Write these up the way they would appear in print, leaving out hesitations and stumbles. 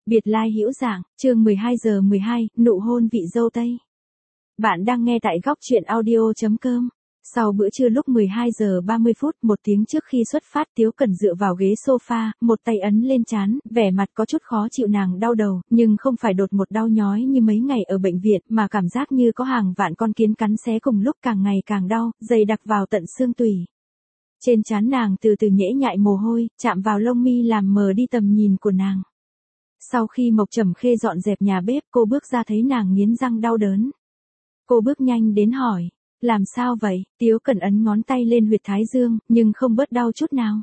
Biệt lai hữu dạng, chương 12 giờ 12, nụ hôn vị dâu Tây. Bạn đang nghe tại góc truyện audio.com. Sau bữa trưa lúc 12 giờ 30 phút, một tiếng trước khi xuất phát, Tiếu Cẩn dựa vào ghế sofa, một tay ấn lên trán, vẻ mặt có chút khó chịu. Nàng đau đầu, nhưng không phải đột một đau nhói như mấy ngày ở bệnh viện, mà cảm giác như có hàng vạn con kiến cắn xé cùng lúc, càng ngày càng đau, dày đặc vào tận xương tủy. Trên trán nàng từ từ nhễ nhại mồ hôi, chạm vào lông mi làm mờ đi tầm nhìn của nàng. Sau khi Mộc Trầm Khê dọn dẹp nhà bếp, cô bước ra thấy nàng nghiến răng đau đớn. Cô bước nhanh đến hỏi, làm sao vậy? Tiếu Cẩn ấn ngón tay lên huyệt thái dương, nhưng không bớt đau chút nào.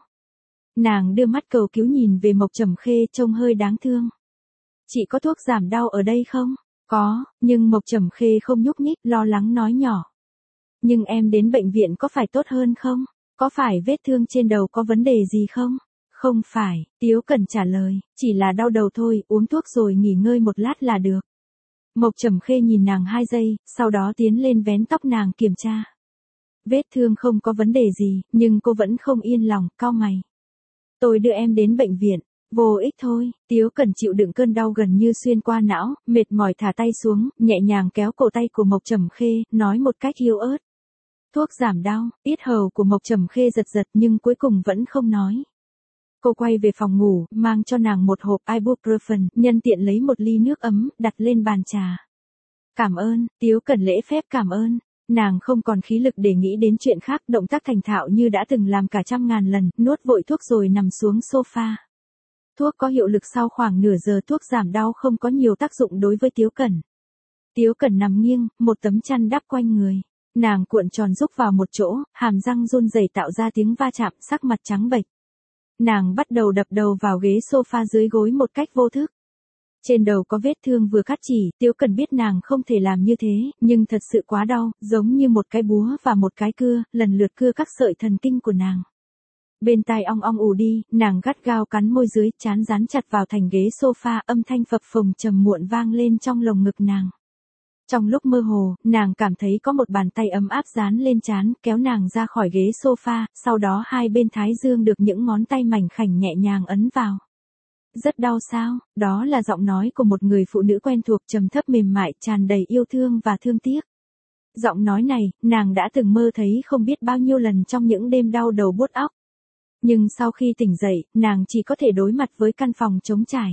Nàng đưa mắt cầu cứu nhìn về Mộc Trầm Khê, trông hơi đáng thương. Chị có thuốc giảm đau ở đây không? Có, nhưng Mộc Trầm Khê không nhúc nhích, lo lắng nói nhỏ. Nhưng em đến bệnh viện có phải tốt hơn không? Có phải vết thương trên đầu có vấn đề gì không? Không phải, Tiếu Cẩn trả lời, chỉ là đau đầu thôi, uống thuốc rồi nghỉ ngơi một lát là được. Mộc Trầm Khê nhìn nàng 2 giây, sau đó tiến lên vén tóc nàng kiểm tra. Vết thương không có vấn đề gì, nhưng cô vẫn không yên lòng, cau mày. Tôi đưa em đến bệnh viện, vô ích thôi. Tiếu Cẩn chịu đựng cơn đau gần như xuyên qua não, mệt mỏi thả tay xuống, nhẹ nhàng kéo cổ tay của Mộc Trầm Khê, nói một cách yếu ớt. Thuốc giảm đau. Yết hầu của Mộc Trầm Khê giật giật nhưng cuối cùng vẫn không nói. Cô quay về phòng ngủ, mang cho nàng một hộp ibuprofen, nhân tiện lấy một ly nước ấm, đặt lên bàn trà. Cảm ơn. Tiếu Cẩn lễ phép cảm ơn. Nàng không còn khí lực để nghĩ đến chuyện khác, động tác thành thạo như đã từng làm cả trăm ngàn lần, nuốt vội thuốc rồi nằm xuống sofa. Thuốc có hiệu lực sau khoảng nửa giờ. Thuốc giảm đau không có nhiều tác dụng đối với Tiếu Cẩn. Tiếu Cẩn nằm nghiêng, một tấm chăn đắp quanh người. Nàng cuộn tròn rúc vào một chỗ, hàm răng run rẩy tạo ra tiếng va chạm, sắc mặt trắng bệch. Nàng bắt đầu đập đầu vào ghế sofa dưới gối một cách vô thức. Trên đầu có vết thương vừa cắt chỉ, Tiếu Cẩn biết nàng không thể làm như thế, nhưng thật sự quá đau, giống như một cái búa và một cái cưa, lần lượt cưa các sợi thần kinh của nàng. Bên tai ong ong ù đi, nàng gắt gao cắn môi dưới, trán dán chặt vào thành ghế sofa, âm thanh phập phồng trầm muộn vang lên trong lồng ngực nàng. Trong lúc mơ hồ, nàng cảm thấy có một bàn tay ấm áp dán lên trán, kéo nàng ra khỏi ghế sofa, sau đó hai bên thái dương được những ngón tay mảnh khảnh nhẹ nhàng ấn vào. Rất đau sao? Đó là giọng nói của một người phụ nữ quen thuộc, trầm thấp mềm mại, tràn đầy yêu thương và thương tiếc. Giọng nói này, nàng đã từng mơ thấy không biết bao nhiêu lần trong những đêm đau đầu buốt óc. Nhưng sau khi tỉnh dậy, nàng chỉ có thể đối mặt với căn phòng trống trải.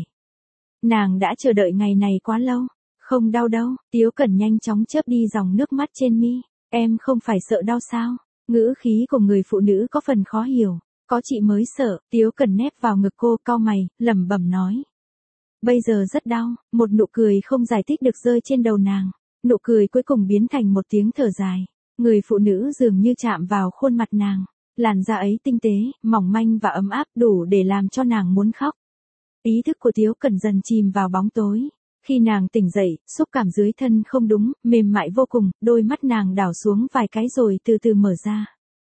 Nàng đã chờ đợi ngày này quá lâu. Không đau đâu. Tiếu Cẩn nhanh chóng chớp đi dòng nước mắt trên mi. Em không phải sợ đau sao? Ngữ khí của người phụ nữ có phần khó hiểu. Có chị mới sợ. Tiếu Cẩn nép vào ngực cô, cau mày, lẩm bẩm nói. Bây giờ rất đau. Một nụ cười không giải thích được rơi trên đầu nàng. Nụ cười cuối cùng biến thành một tiếng thở dài. Người phụ nữ dường như chạm vào khuôn mặt nàng. Làn da ấy tinh tế, mỏng manh và ấm áp, đủ để làm cho nàng muốn khóc. Ý thức của Tiếu Cẩn dần chìm vào bóng tối. Khi nàng tỉnh dậy, xúc cảm dưới thân không đúng, mềm mại vô cùng, đôi mắt nàng đảo xuống vài cái rồi từ từ mở ra.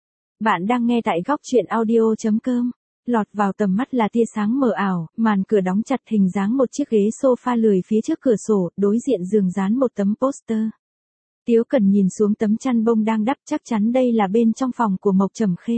Bạn đang nghe tại góc truyện audio.com. Lọt vào tầm mắt là tia sáng mờ ảo, màn cửa đóng chặt, hình dáng một chiếc ghế sofa lười phía trước cửa sổ, đối diện giường dán một tấm poster. Tiếu Cẩn nhìn xuống tấm chăn bông đang đắp, chắc chắn đây là bên trong phòng của Mộc Trầm Khê.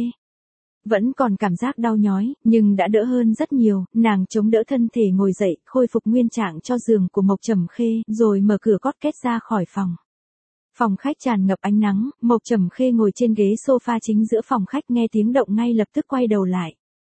Vẫn còn cảm giác đau nhói, nhưng đã đỡ hơn rất nhiều, nàng chống đỡ thân thể ngồi dậy, khôi phục nguyên trạng cho giường của Mộc Trầm Khê, rồi mở cửa cót két ra khỏi phòng. Phòng khách tràn ngập ánh nắng, Mộc Trầm Khê ngồi trên ghế sofa chính giữa phòng khách, nghe tiếng động ngay lập tức quay đầu lại.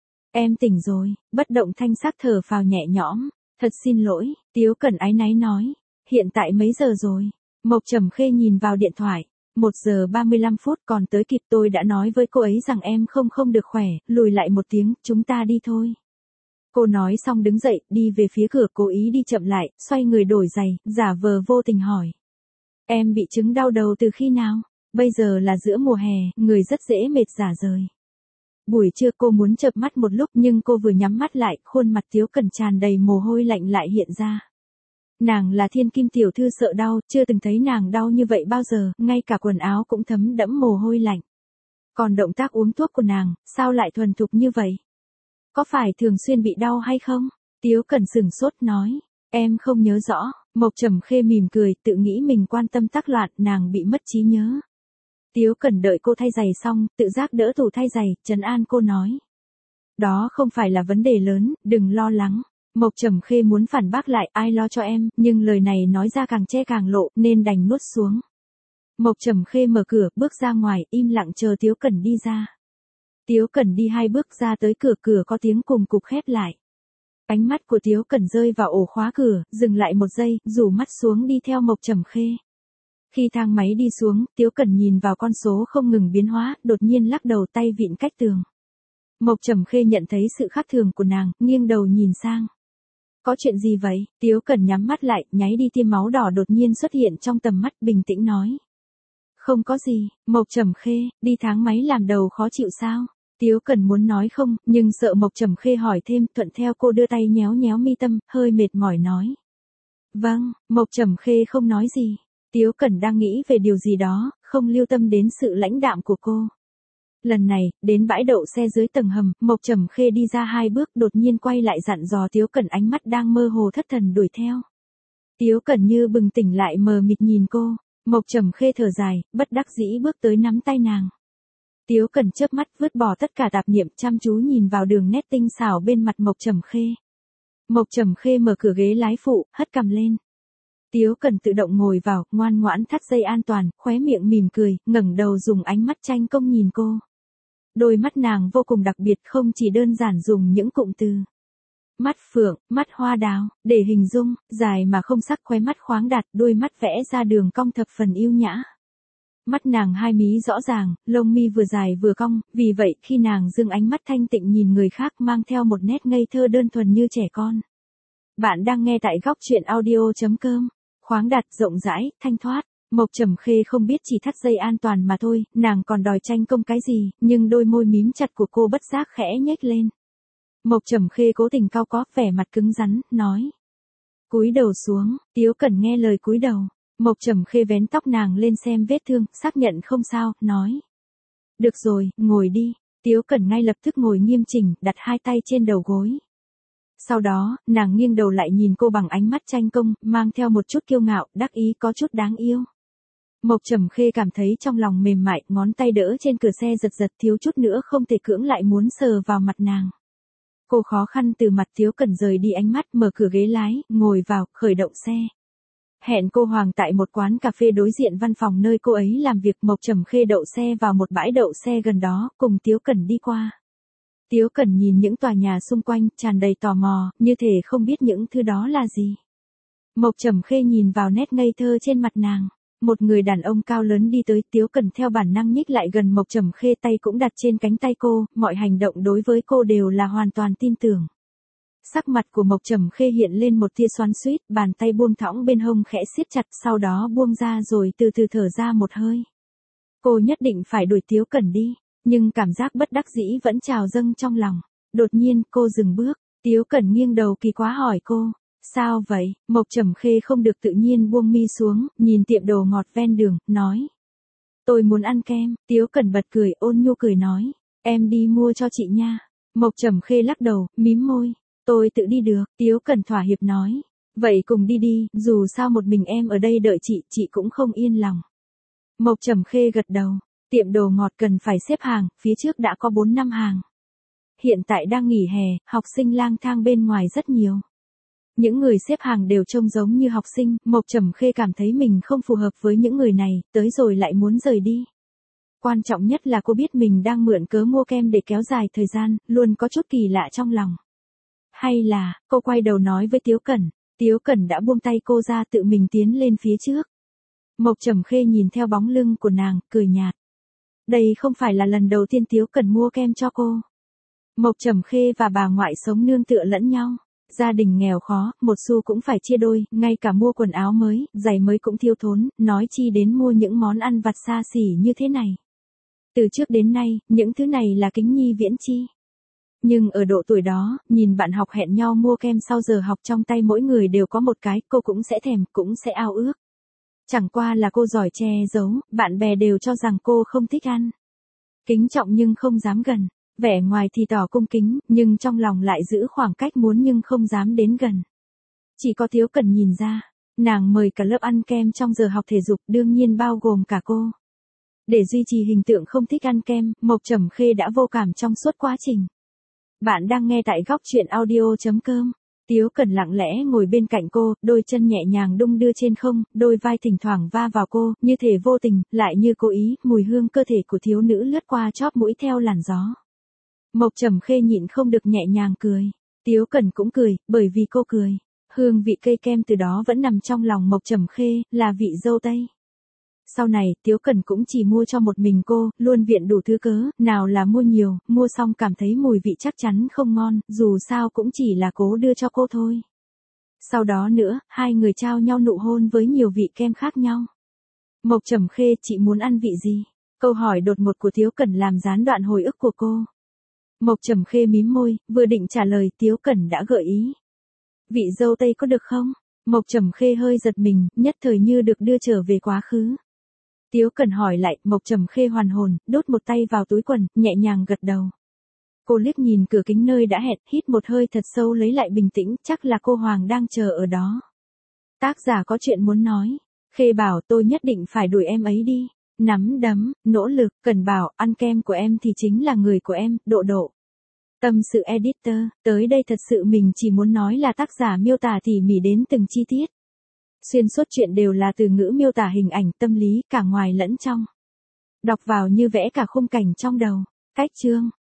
Em tỉnh rồi. Bất động thanh sắc thở phào nhẹ nhõm. Thật xin lỗi. Tiếu Cẩn áy náy nói. Hiện tại mấy giờ rồi? Mộc Trầm Khê nhìn vào điện thoại. 1 giờ 35 phút, còn tới kịp. Tôi đã nói với cô ấy rằng em không được khỏe, lùi lại một tiếng, chúng ta đi thôi. Cô nói xong đứng dậy, đi về phía cửa, cố ý đi chậm lại, xoay người đổi giày, giả vờ vô tình hỏi. Em bị chứng đau đầu từ khi nào? Bây giờ là giữa mùa hè, người rất dễ mệt rã rời. Buổi trưa cô muốn chợp mắt một lúc, nhưng cô vừa nhắm mắt lại, khuôn mặt Tiếu Cẩn tràn đầy mồ hôi lạnh lại hiện ra. Nàng là thiên kim tiểu thư sợ đau, chưa từng thấy nàng đau như vậy bao giờ, ngay cả quần áo cũng thấm đẫm mồ hôi lạnh. Còn động tác uống thuốc của nàng, sao lại thuần thục như vậy? Có phải thường xuyên bị đau hay không? Tiếu Cẩn sửng sốt nói, em không nhớ rõ. Mộc Trầm Khê mỉm cười, tự nghĩ mình quan tâm tác loạn, nàng bị mất trí nhớ. Tiếu Cẩn đợi cô thay giày xong, tự giác đỡ tủ thay giày, trấn an cô nói. Đó không phải là vấn đề lớn, đừng lo lắng. Mộc Trầm Khê muốn phản bác lại, ai lo cho em, nhưng lời này nói ra càng che càng lộ, nên đành nuốt xuống. Mộc Trầm Khê mở cửa, bước ra ngoài, im lặng chờ Tiếu Cẩn đi ra. Tiếu Cẩn đi 2 bước ra tới cửa, cửa có tiếng cùng cục khép lại. Ánh mắt của Tiếu Cẩn rơi vào ổ khóa cửa, dừng lại một giây, rủ mắt xuống đi theo Mộc Trầm Khê. Khi thang máy đi xuống, Tiếu Cẩn nhìn vào con số không ngừng biến hóa, đột nhiên lắc đầu, tay vịn cách tường. Mộc Trầm Khê nhận thấy sự khác thường của nàng, nghiêng đầu nhìn sang. Có chuyện gì vậy? Tiếu Cẩn nhắm mắt lại, nháy đi tia máu đỏ đột nhiên xuất hiện trong tầm mắt, bình tĩnh nói. Không có gì. Mộc Trầm Khê, đi tháng máy làm đầu khó chịu sao? Tiếu Cẩn muốn nói không, nhưng sợ Mộc Trầm Khê hỏi thêm, thuận theo cô đưa tay nhéo nhéo mi tâm, hơi mệt mỏi nói. Vâng. Mộc Trầm Khê không nói gì. Tiếu Cẩn đang nghĩ về điều gì đó, không lưu tâm đến sự lãnh đạm của cô. Lần này, đến bãi đậu xe dưới tầng hầm, Mộc Trầm Khê đi ra 2 bước, đột nhiên quay lại dặn dò Tiếu Cẩn, ánh mắt đang mơ hồ thất thần đuổi theo. Tiếu Cẩn như bừng tỉnh lại, mờ mịt nhìn cô. Mộc Trầm Khê thở dài, bất đắc dĩ bước tới nắm tay nàng. Tiếu Cẩn chớp mắt, vứt bỏ tất cả tạp niệm, chăm chú nhìn vào đường nét tinh xảo bên mặt Mộc Trầm Khê. Mộc Trầm Khê mở cửa ghế lái phụ, hất cằm lên. Tiếu Cẩn tự động ngồi vào, ngoan ngoãn thắt dây an toàn, khóe miệng mỉm cười, ngẩng đầu dùng ánh mắt tranh công nhìn cô. Đôi mắt nàng vô cùng đặc biệt, không chỉ đơn giản dùng những cụm từ. Mắt phượng, mắt hoa đào, để hình dung, dài mà không sắc, khóe mắt khoáng đạt, đôi mắt vẽ ra đường cong thập phần yêu nhã. Mắt nàng hai mí rõ ràng, lông mi vừa dài vừa cong, vì vậy khi nàng dừng ánh mắt thanh tịnh nhìn người khác mang theo một nét ngây thơ đơn thuần như trẻ con. Bạn đang nghe tại góc truyện audio.com, khoáng đạt, rộng rãi, thanh thoát. Mộc Trầm Khê không biết chỉ thắt dây an toàn mà thôi, nàng còn đòi tranh công cái gì, nhưng đôi môi mím chặt của cô bất giác khẽ nhếch lên. Mộc Trầm Khê cố tình cau có, vẻ mặt cứng rắn, nói. Cúi đầu xuống. Tiếu Cẩn nghe lời cúi đầu. Mộc Trầm Khê vén tóc nàng lên xem vết thương, xác nhận không sao, nói. Được rồi, ngồi đi. Tiếu Cẩn ngay lập tức ngồi nghiêm chỉnh, đặt 2 tay trên đầu gối. Sau đó, nàng nghiêng đầu lại nhìn cô bằng ánh mắt tranh công, mang theo một chút kiêu ngạo, đắc ý, có chút đáng yêu. Mộc Trầm Khê cảm thấy trong lòng mềm mại, ngón tay đỡ trên cửa xe giật giật, thiếu chút nữa không thể cưỡng lại muốn sờ vào mặt nàng. Cô khó khăn từ mặt Tiếu Cẩn rời đi ánh mắt, mở cửa ghế lái, ngồi vào, khởi động xe. Hẹn cô Hoàng tại một quán cà phê đối diện văn phòng nơi cô ấy làm việc. Mộc Trầm Khê đậu xe vào một bãi đậu xe gần đó, cùng Tiếu Cẩn đi qua. Tiếu Cẩn nhìn những tòa nhà xung quanh, tràn đầy tò mò, như thể không biết những thứ đó là gì. Mộc Trầm Khê nhìn vào nét ngây thơ trên mặt nàng. Một người đàn ông cao lớn đi tới, Tiếu Cẩn theo bản năng nhích lại gần Mộc Trầm Khê, tay cũng đặt trên cánh tay cô, mọi hành động đối với cô đều là hoàn toàn tin tưởng. Sắc mặt của Mộc Trầm Khê hiện lên một tia xoắn xuýt, bàn tay buông thõng bên hông khẽ siết chặt, sau đó buông ra rồi từ từ thở ra một hơi. Cô nhất định phải đuổi Tiếu Cẩn đi, nhưng cảm giác bất đắc dĩ vẫn trào dâng trong lòng. Đột nhiên, cô dừng bước, Tiếu Cẩn nghiêng đầu kỳ quá hỏi cô. Sao vậy? Mộc Trầm Khê không được tự nhiên buông mi xuống, nhìn tiệm đồ ngọt ven đường, nói. Tôi muốn ăn kem. Tiếu Cẩn bật cười, ôn nhu cười nói. Em đi mua cho chị nha. Mộc Trầm Khê lắc đầu, mím môi. Tôi tự đi được. Tiếu Cẩn thỏa hiệp nói. Vậy cùng đi đi, dù sao một mình em ở đây đợi chị cũng không yên lòng. Mộc Trầm Khê gật đầu. Tiệm đồ ngọt cần phải xếp hàng, phía trước đã có 4 năm hàng. Hiện tại đang nghỉ hè, học sinh lang thang bên ngoài rất nhiều. Những người xếp hàng đều trông giống như học sinh, Mộc Trầm Khê cảm thấy mình không phù hợp với những người này, tới rồi lại muốn rời đi. Quan trọng nhất là cô biết mình đang mượn cớ mua kem để kéo dài thời gian, luôn có chút kỳ lạ trong lòng. Hay là, cô quay đầu nói với Tiếu Cẩn. Tiếu Cẩn đã buông tay cô ra, tự mình tiến lên phía trước. Mộc Trầm Khê nhìn theo bóng lưng của nàng, cười nhạt. Đây không phải là lần đầu tiên Tiếu Cẩn mua kem cho cô. Mộc Trầm Khê và bà ngoại sống nương tựa lẫn nhau. Gia đình nghèo khó, một xu cũng phải chia đôi, ngay cả mua quần áo mới, giày mới cũng thiếu thốn, nói chi đến mua những món ăn vặt xa xỉ như thế này. Từ trước đến nay, những thứ này là kính nhi viễn chi. Nhưng ở độ tuổi đó, nhìn bạn học hẹn nhau mua kem sau giờ học trong tay mỗi người đều có một cái, cô cũng sẽ thèm, cũng sẽ ao ước. Chẳng qua là cô giỏi che giấu, bạn bè đều cho rằng cô không thích ăn. Kính trọng nhưng không dám gần. Vẻ ngoài thì tỏ cung kính, nhưng trong lòng lại giữ khoảng cách muốn nhưng không dám đến gần. Chỉ có Tiếu Cẩn nhìn ra, nàng mời cả lớp ăn kem trong giờ học thể dục, đương nhiên bao gồm cả cô. Để duy trì hình tượng không thích ăn kem, Mộc Trầm Khê đã vô cảm trong suốt quá trình. Bạn đang nghe tại góc truyện audio.com. Tiếu Cẩn lặng lẽ ngồi bên cạnh cô, đôi chân nhẹ nhàng đung đưa trên không, đôi vai thỉnh thoảng va vào cô, như thể vô tình, lại như cố ý, mùi hương cơ thể của thiếu nữ lướt qua chóp mũi theo làn gió. Mộc Trầm Khê nhịn không được nhẹ nhàng cười. Tiếu Cẩn cũng cười, bởi vì cô cười. Hương vị cây kem từ đó vẫn nằm trong lòng Mộc Trầm Khê, là vị dâu tây. Sau này, Tiếu Cẩn cũng chỉ mua cho một mình cô, luôn viện đủ thứ cớ, nào là mua nhiều, mua xong cảm thấy mùi vị chắc chắn không ngon, dù sao cũng chỉ là cố đưa cho cô thôi. Sau đó nữa, hai người trao nhau nụ hôn với nhiều vị kem khác nhau. Mộc Trầm Khê, chị muốn ăn vị gì? Câu hỏi đột ngột của Tiếu Cẩn làm gián đoạn hồi ức của cô. Mộc Trầm Khê mím môi, vừa định trả lời Tiếu Cẩn đã gợi ý. Vị dâu tây có được không? Mộc Trầm Khê hơi giật mình, nhất thời như được đưa trở về quá khứ. Tiếu Cẩn hỏi lại, Mộc Trầm Khê hoàn hồn, đút một tay vào túi quần, nhẹ nhàng gật đầu. Cô liếc nhìn cửa kính nơi đã hẹn, hít một hơi thật sâu lấy lại bình tĩnh, chắc là cô Hoàng đang chờ ở đó. Tác giả có chuyện muốn nói. Khê bảo tôi nhất định phải đuổi em ấy đi. Nắm đấm, nỗ lực, Cẩn bảo, ăn kem của em thì chính là người của em, Độ Độ. Tâm sự editor, tới đây thật sự mình chỉ muốn nói là tác giả miêu tả tỉ mỉ đến từng chi tiết. Xuyên suốt chuyện đều là từ ngữ miêu tả hình ảnh tâm lý cả ngoài lẫn trong. Đọc vào như vẽ cả khung cảnh trong đầu. Cách chương